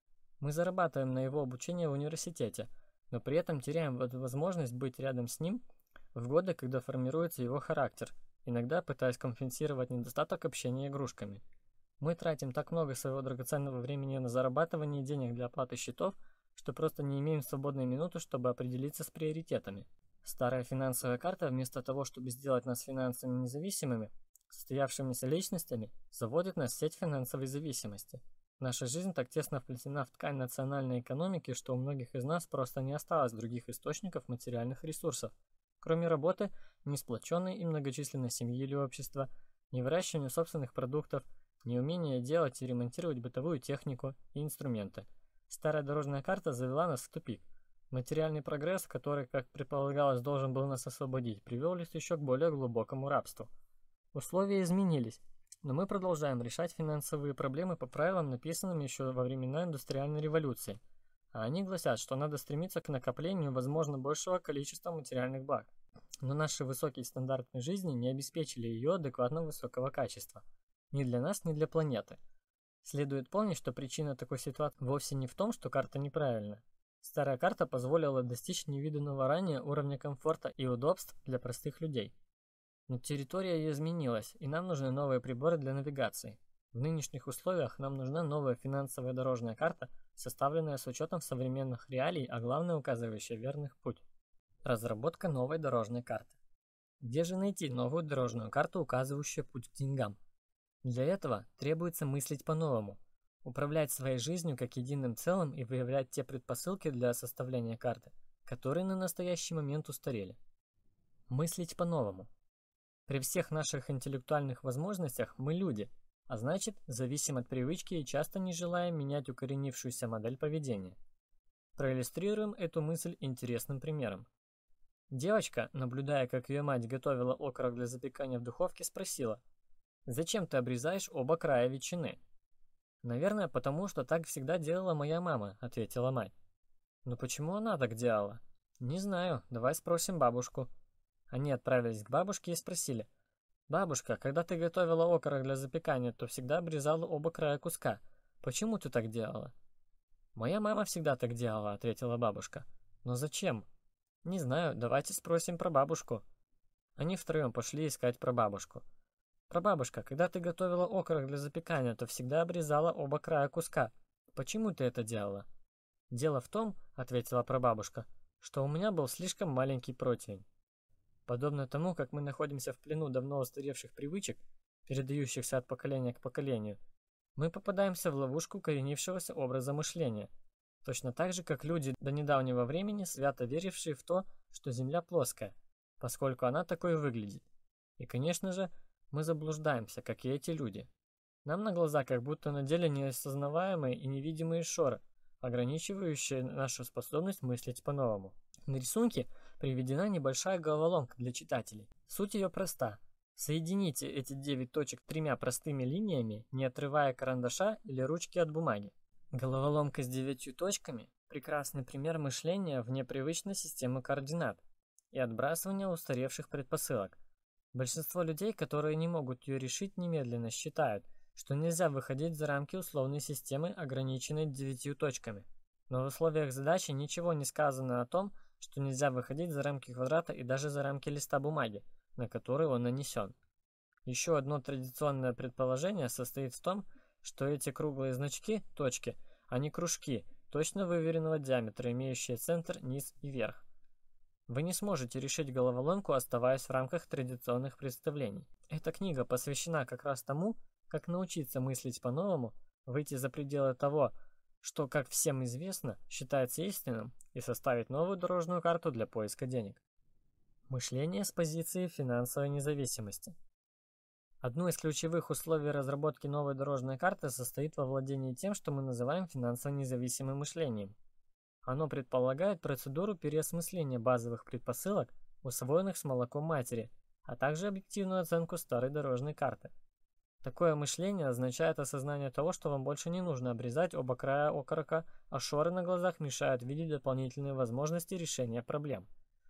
Мы зарабатываем на его обучение в университете, но при этом теряем возможность быть рядом с ним в годы, когда формируется его характер, иногда пытаясь компенсировать недостаток общения игрушками. Мы тратим так много своего драгоценного времени на зарабатывание денег для оплаты счетов, что просто не имеем свободной минуты, чтобы определиться с приоритетами. Старая финансовая карта, вместо того, чтобы сделать нас финансово независимыми, состоявшимися личностями, заводит нас в сеть финансовой зависимости. Наша жизнь так тесно вплетена в ткань национальной экономики, что у многих из нас просто не осталось других источников материальных ресурсов, кроме работы, ни сплоченной и многочисленной семьи или общества, ни выращивания собственных продуктов, ни умения делать и ремонтировать бытовую технику и инструменты. Старая дорожная карта завела нас в тупик. Материальный прогресс, который, как предполагалось, должен был нас освободить, привел лишь еще к более глубокому рабству. Условия изменились, но мы продолжаем решать финансовые проблемы по правилам, написанным еще во времена индустриальной революции. А они гласят, что надо стремиться к накоплению, возможно, большего количества материальных благ. Но наши высокие стандарты жизни не обеспечили ее адекватно высокого качества. Ни для нас, ни для планеты. Следует помнить, что причина такой ситуации вовсе не в том, что карта неправильна. Старая карта позволила достичь невиданного ранее уровня комфорта и удобств для простых людей. Но территория ее изменилась, и нам нужны новые приборы для навигации. В нынешних условиях нам нужна новая финансовая дорожная карта, составленная с учетом современных реалий, а главное указывающая верный путь. Разработка новой дорожной карты. Где же найти новую дорожную карту, указывающую путь к деньгам? Для этого требуется мыслить по-новому, управлять своей жизнью как единым целым и выявлять те предпосылки для составления карты, которые на настоящий момент устарели. Мыслить по-новому. При всех наших интеллектуальных возможностях мы люди, а значит, зависим от привычки и часто не желаем менять укоренившуюся модель поведения. Проиллюстрируем эту мысль интересным примером. Девочка, наблюдая, как ее мать готовила окорок для запекания в духовке, спросила: «Зачем ты обрезаешь оба края ветчины?» «Наверное, потому что так всегда делала моя мама», — ответила мать. «Но почему она так делала?» «Не знаю, давай спросим бабушку». Они отправились к бабушке и спросили: «Бабушка, когда ты готовила окорок для запекания, то всегда обрезала оба края куска. Почему ты так делала?» «Моя мама всегда так делала», — ответила бабушка. «Но зачем?» «Не знаю, давайте спросим про бабушку». Они втроем пошли искать прабабушку. «Прабабушка, когда ты готовила окорок для запекания, то всегда обрезала оба края куска. Почему ты это делала?» «Дело в том», — ответила прабабушка, «что у меня был слишком маленький противень». Подобно тому, как мы находимся в плену давно устаревших привычек, передающихся от поколения к поколению, мы попадаемся в ловушку укоренившегося образа мышления, точно так же, как люди до недавнего времени, свято верившие в то, что Земля плоская, поскольку она такой выглядит. И, конечно же, мы заблуждаемся, как и эти люди. Нам на глаза как будто надели неосознаваемые и невидимые шоры, ограничивающие нашу способность мыслить по-новому. На рисунке приведена небольшая головоломка для читателей. Суть ее проста. Соедините эти 9 точек 3 простыми линиями, не отрывая карандаша или ручки от бумаги. Головоломка с 9 точками – прекрасный пример мышления в непривычной системе координат и отбрасывания устаревших предпосылок. Большинство людей, которые не могут ее решить, немедленно считают, что нельзя выходить за рамки условной системы, ограниченной 9 точками. Но в условиях задачи ничего не сказано о том, что нельзя выходить за рамки квадрата и даже за рамки листа бумаги, на который он нанесен. Еще одно традиционное предположение состоит в том, что эти круглые значки, точки, а не кружки, точно выверенного диаметра, имеющие центр, низ и верх. Вы не сможете решить головоломку, оставаясь в рамках традиционных представлений. Эта книга посвящена как раз тому, как научиться мыслить по-новому, выйти за пределы того, что, как всем известно, считается истинным, и составить новую дорожную карту для поиска денег. Мышление с позиции финансовой независимости. Одно из ключевых условий разработки новой дорожной карты состоит во владении тем, что мы называем финансово независимым мышлением. Оно предполагает процедуру переосмысления базовых предпосылок, усвоенных с молоком матери, а также объективную оценку старой дорожной карты. Такое мышление означает осознание того, что вам больше не нужно обрезать оба края окорока, а шоры на глазах мешают видеть дополнительные возможности решения проблем.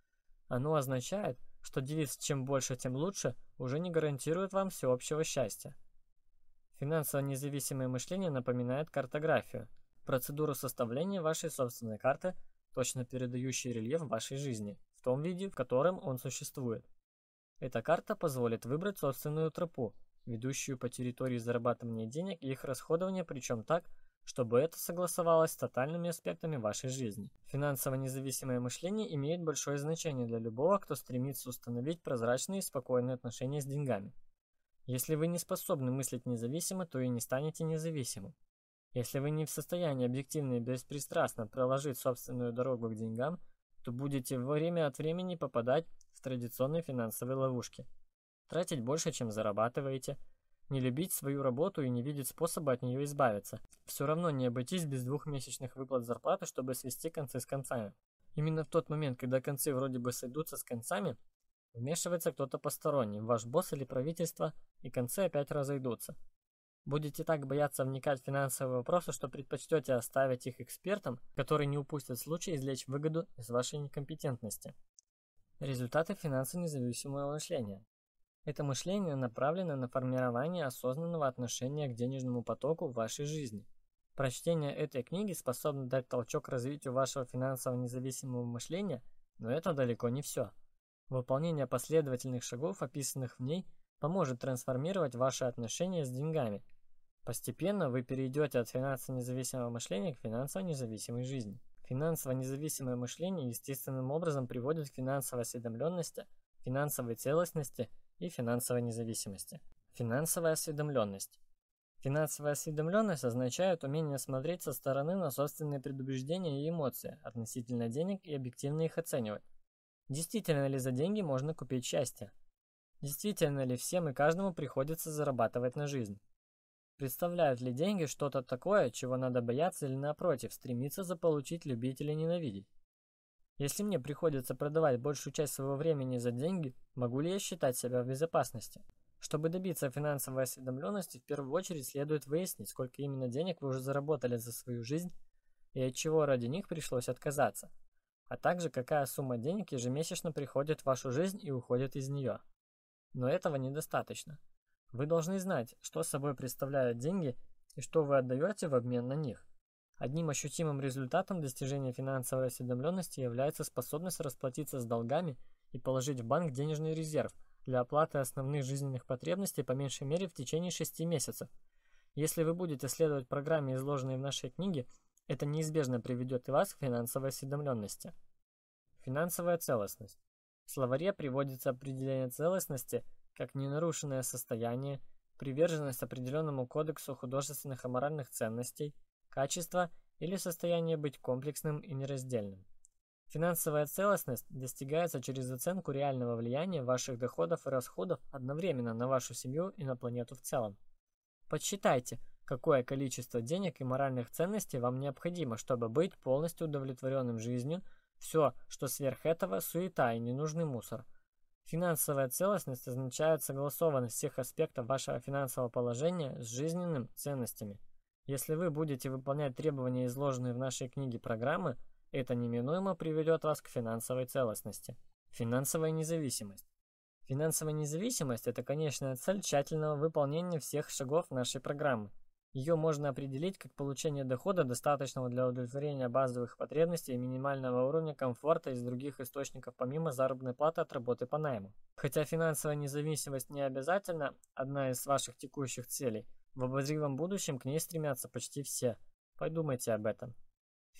Оно означает, что девиз «чем больше, тем лучше» уже не гарантирует вам всеобщего счастья. Финансово независимое мышление напоминает картографию, процедуру составления вашей собственной карты, точно передающей рельеф вашей жизни, в том виде, в котором он существует. Эта карта позволит выбрать собственную тропу, ведущую по территории зарабатывания денег и их расходования, причем так, чтобы это согласовалось с тотальными аспектами вашей жизни. Финансово независимое мышление имеет большое значение для любого, кто стремится установить прозрачные и спокойные отношения с деньгами. Если вы не способны мыслить независимо, то и не станете независимым. Если вы не в состоянии объективно и беспристрастно проложить собственную дорогу к деньгам, то будете время от времени попадать в традиционные финансовые ловушки. Тратить больше, чем зарабатываете, не любить свою работу и не видеть способа от нее избавиться. Все равно не обойтись без двухмесячных выплат зарплаты, чтобы свести концы с концами. Именно в тот момент, когда концы вроде бы сойдутся с концами, вмешивается кто-то посторонний, ваш босс или правительство, и концы опять разойдутся. Будете так бояться вникать в финансовые вопросы, что предпочтете оставить их экспертам, которые не упустят случай извлечь выгоду из вашей некомпетентности. Результаты финансово независимого мышления. Это мышление направлено на формирование осознанного отношения к денежному потоку в вашей жизни. Прочтение этой книги способно дать толчок развитию вашего финансово независимого мышления, но это далеко не все. Выполнение последовательных шагов, описанных в ней, поможет трансформировать ваши отношения с деньгами. Постепенно вы перейдете от финансово независимого мышления к финансово независимой жизни. Финансово независимое мышление естественным образом приводит к финансовой осведомленности, финансовой целостности и финансовой независимости. Финансовая осведомленность. Финансовая осведомленность означает умение смотреть со стороны на собственные предубеждения и эмоции относительно денег и объективно их оценивать. Действительно ли за деньги можно купить счастье? Действительно ли всем и каждому приходится зарабатывать на жизнь? Представляют ли деньги что-то такое, чего надо бояться или напротив, стремиться заполучить, любить или ненавидеть? Если мне приходится продавать большую часть своего времени за деньги, могу ли я считать себя в безопасности? Чтобы добиться финансовой осведомленности, в первую очередь следует выяснить, сколько именно денег вы уже заработали за свою жизнь и от чего ради них пришлось отказаться, а также какая сумма денег ежемесячно приходит в вашу жизнь и уходит из нее. Но этого недостаточно. Вы должны знать, что собой представляют деньги и что вы отдаете в обмен на них. Одним ощутимым результатом достижения финансовой осведомленности является способность расплатиться с долгами и положить в банк денежный резерв для оплаты основных жизненных потребностей по меньшей мере в течение 6 месяцев. Если вы будете следовать программе, изложенной в нашей книге, это неизбежно приведет и вас к финансовой осведомленности. Финансовая целостность. В словаре приводится определение целостности как ненарушенное состояние, приверженность определенному кодексу художественных и моральных ценностей, качество или состояние быть комплексным и нераздельным. Финансовая целостность достигается через оценку реального влияния ваших доходов и расходов одновременно на вашу семью и на планету в целом. Подсчитайте, какое количество денег и моральных ценностей вам необходимо, чтобы быть полностью удовлетворенным жизнью. Все, что сверх этого, суета и ненужный мусор. Финансовая целостность означает согласованность всех аспектов вашего финансового положения с жизненными ценностями. Если вы будете выполнять требования, изложенные в нашей книге программы, это неминуемо приведет вас к финансовой целостности. Финансовая независимость. Финансовая независимость – это конечная цель тщательного выполнения всех шагов нашей программы. Ее можно определить как получение дохода, достаточного для удовлетворения базовых потребностей и минимального уровня комфорта из других источников помимо заработной платы от работы по найму. Хотя финансовая независимость не обязательно одна из ваших текущих целей, в обозримом будущем к ней стремятся почти все. Подумайте об этом.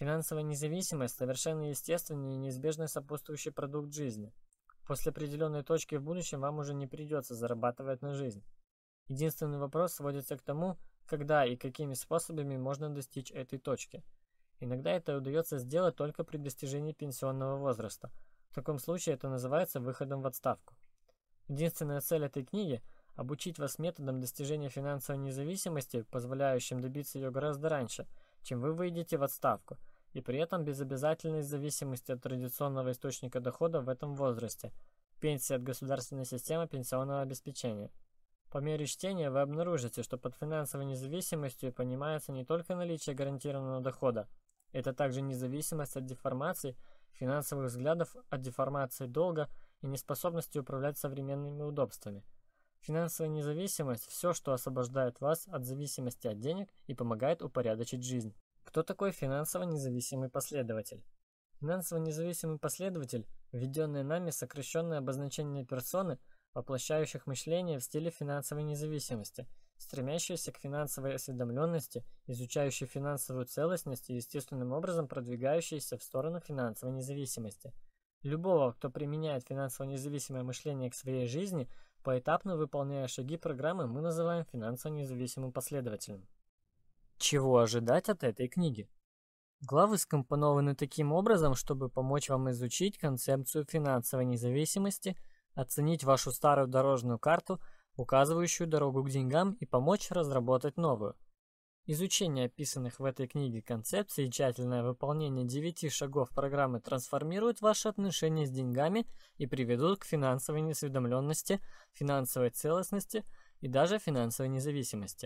Финансовая независимость – совершенно естественный и неизбежный сопутствующий продукт жизни. После определенной точки в будущем вам уже не придется зарабатывать на жизнь. Единственный вопрос сводится к тому, когда и какими способами можно достичь этой точки. Иногда это удается сделать только при достижении пенсионного возраста. В таком случае это называется выходом в отставку. Единственная цель этой книги – обучить вас методам достижения финансовой независимости, позволяющим добиться ее гораздо раньше, чем вы выйдете в отставку, и при этом без обязательной зависимости от традиционного источника дохода в этом возрасте – пенсии от государственной системы пенсионного обеспечения. По мере чтения вы обнаружите, что под финансовой независимостью понимается не только наличие гарантированного дохода, это также независимость от деформаций, финансовых взглядов, от деформации долга и неспособности управлять современными удобствами. Финансовая независимость – все, что освобождает вас от зависимости от денег и помогает упорядочить жизнь. Кто такой финансово независимый последователь? Финансово независимый последователь – введенное нами сокращенное обозначение персоны, воплощающих мышление в стиле финансовой независимости, стремящиеся к финансовой осведомленности, изучающие финансовую целостность и естественным образом продвигающиеся в сторону финансовой независимости. Любого, кто применяет финансово независимое мышление к своей жизни, поэтапно выполняя шаги программы, мы называем финансово независимым последователем. Чего ожидать от этой книги? Главы скомпонованы таким образом, чтобы помочь вам изучить концепцию финансовой независимости, оценить вашу старую дорожную карту, указывающую дорогу к деньгам, и помочь разработать новую. Изучение описанных в этой книге концепций и тщательное выполнение 9 шагов программы трансформируют ваши отношения с деньгами и приведут к финансовой неосведомленности, финансовой целостности и даже финансовой независимости.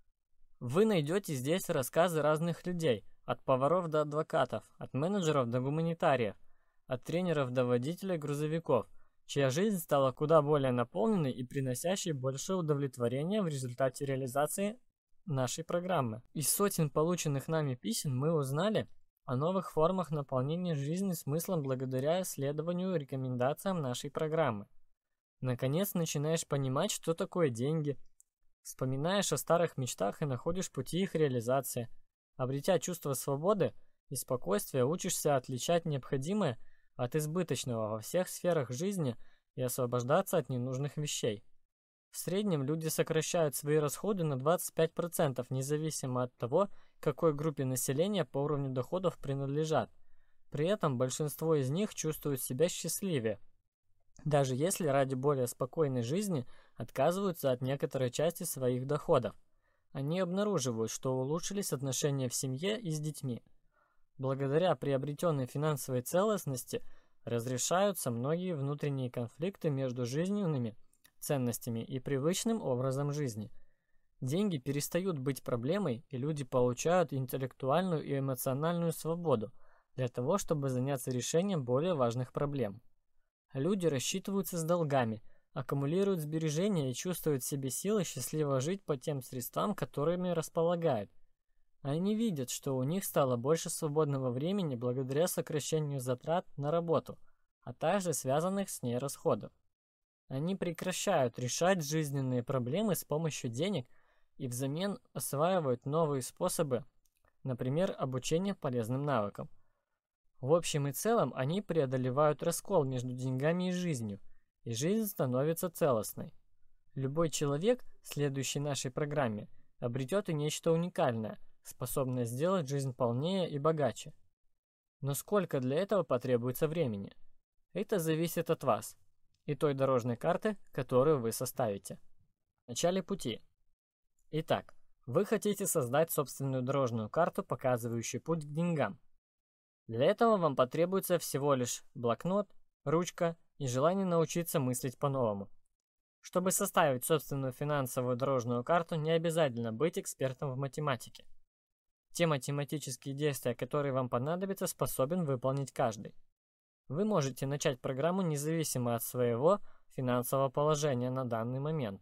Вы найдете здесь рассказы разных людей, от поваров до адвокатов, от менеджеров до гуманитариев, от тренеров до водителей грузовиков, чья жизнь стала куда более наполненной и приносящей больше удовлетворения в результате реализации нашей программы. Из сотен полученных нами писем мы узнали о новых формах наполнения жизни смыслом благодаря исследованию и рекомендациям нашей программы. Наконец начинаешь понимать, что такое деньги, вспоминаешь о старых мечтах и находишь пути их реализации. Обретя чувство свободы и спокойствия, учишься отличать необходимое от избыточного во всех сферах жизни и освобождаться от ненужных вещей. В среднем люди сокращают свои расходы на 25%, независимо от того, к какой группе населения по уровню доходов принадлежат. При этом большинство из них чувствуют себя счастливее, даже если ради более спокойной жизни отказываются от некоторой части своих доходов. Они обнаруживают, что улучшились отношения в семье и с детьми. Благодаря приобретенной финансовой целостности разрешаются многие внутренние конфликты между жизненными ценностями и привычным образом жизни. Деньги перестают быть проблемой, и люди получают интеллектуальную и эмоциональную свободу для того, чтобы заняться решением более важных проблем. Люди рассчитываются с долгами, аккумулируют сбережения и чувствуют в себе силы счастливо жить по тем средствам, которыми располагают. Они видят, что у них стало больше свободного времени благодаря сокращению затрат на работу, а также связанных с ней расходов. Они прекращают решать жизненные проблемы с помощью денег и взамен осваивают новые способы, например, обучение полезным навыкам. В общем и целом они преодолевают раскол между деньгами и жизнью жизнь становится целостной. Любой человек, следующий нашей программе, обретет и нечто уникальное, способное сделать жизнь полнее и богаче. Но сколько для этого потребуется времени? Это зависит от вас и той дорожной карты, которую вы составите. В начале пути. Итак, вы хотите создать собственную дорожную карту, показывающую путь к деньгам. Для этого вам потребуется всего лишь блокнот, ручка и желание научиться мыслить по-новому. Чтобы составить собственную финансовую дорожную карту, не обязательно быть экспертом в математике. Те математические действия, которые вам понадобятся, способен выполнить каждый. Вы можете начать программу независимо от своего финансового положения на данный момент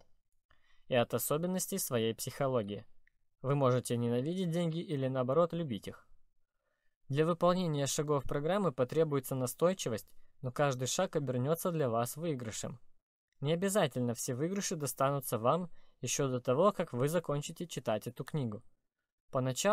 и от особенностей своей психологии. Вы можете ненавидеть деньги или наоборот любить их. Для выполнения шагов программы потребуется настойчивость, но каждый шаг обернется для вас выигрышем. Не обязательно все выигрыши достанутся вам еще до того, как вы закончите читать эту книгу. Поначалу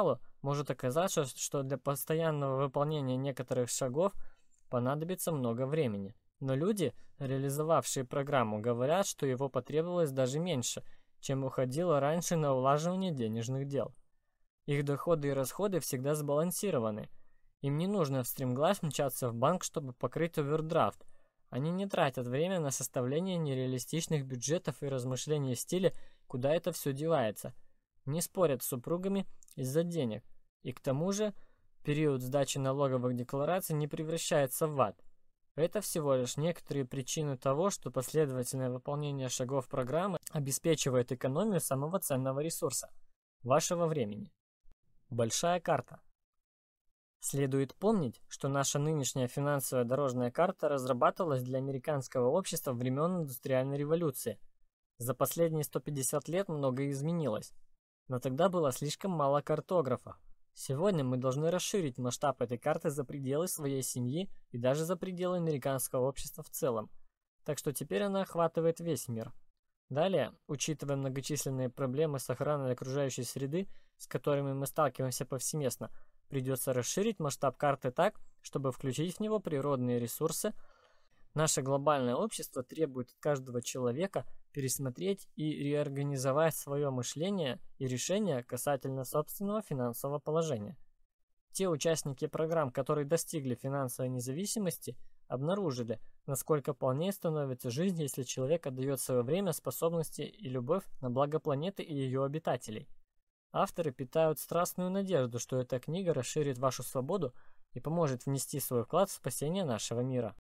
Может оказаться, что для постоянного выполнения некоторых шагов понадобится много времени. Но люди, реализовавшие программу, говорят, что его потребовалось даже меньше, чем уходило раньше на улаживание денежных дел. Их доходы и расходы всегда сбалансированы. Им не нужно встремглав мчаться в банк, чтобы покрыть овердрафт. Они не тратят время на составление нереалистичных бюджетов и размышления в стиле «куда это все девается?». Не спорят с супругами из-за денег. И к тому же, период сдачи налоговых деклараций не превращается в ад. Это всего лишь некоторые причины того, что последовательное выполнение шагов программы обеспечивает экономию самого ценного ресурса – вашего времени. Большая карта. Следует помнить, что наша нынешняя финансовая дорожная карта разрабатывалась для американского общества времен индустриальной революции. За последние 150 лет многое изменилось, но тогда было слишком мало картографов. Сегодня мы должны расширить масштаб этой карты за пределы своей семьи и даже за пределы американского общества в целом, так что теперь она охватывает весь мир. Далее, учитывая многочисленные проблемы с охраной окружающей среды, с которыми мы сталкиваемся повсеместно, придется расширить масштаб карты так, чтобы включить в него природные ресурсы. Наше глобальное общество требует от каждого человека пересмотреть и реорганизовать свое мышление и решения касательно собственного финансового положения. Те участники программ, которые достигли финансовой независимости, обнаружили, насколько полнее становится жизнь, если человек отдает свое время, способности и любовь на благо планеты и ее обитателей. Авторы питают страстную надежду, что эта книга расширит вашу свободу и поможет внести свой вклад в спасение нашего мира.